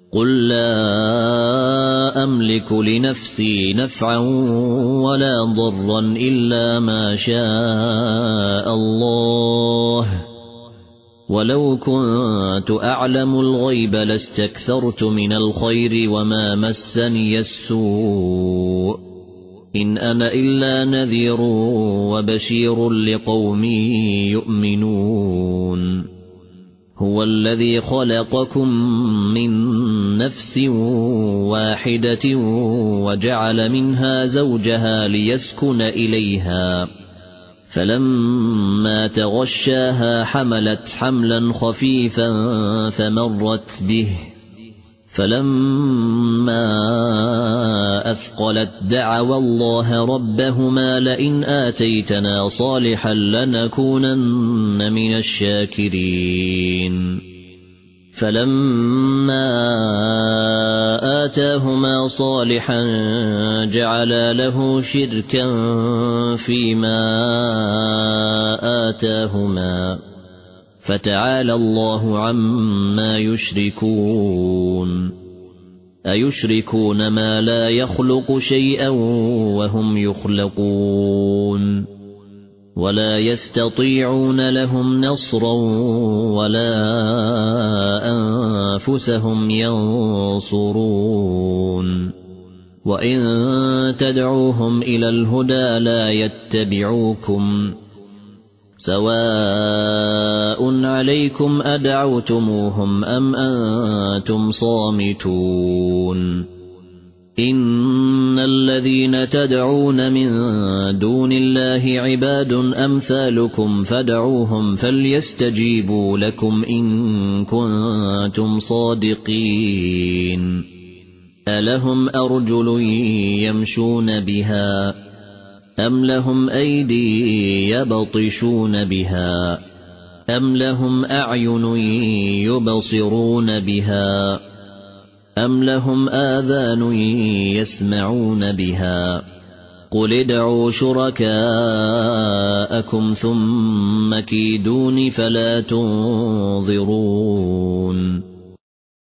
قل لا أملك لنفسي نفعا ولا ضرا إلا ما شاء الله ولو كنت أعلم الغيب لاستكثرت من الخير وما مسني السوء إن أنا إلا نذير وبشير لقوم يؤمنون هو الذي خلقكم من نفس واحدة وجعل منها زوجها ليسكن إليها فلما تغشاها حملت حملا خفيفا فمرت به فلما أثقلت دعوا الله ربهما لئن آتيتنا صالحا لنكونن من الشاكرين فلما آتاهما صالحا جعلا له شركا فيما آتاهما فتعالى الله عما يشركون أيشركون ما لا يخلق شيئا وهم يخلقون ولا يستطيعون لهم نصرا ولا أنفسهم ينصرون وإن تدعوهم إلى الهدى لا يتبعوكم سواء عليكم أدعوتموهم أم أنتم صامتون إن الذين تدعون من دون الله عباد أمثالكم فادعوهم فليستجيبوا لكم إن كنتم صادقين ألهم أرجل يمشون بها أم لهم أيدي يبطشون بها أم لهم أعين يبصرون بها أم لهم آذان يسمعون بها قل ادعوا شركاءكم ثم كيدون فلا تنظرون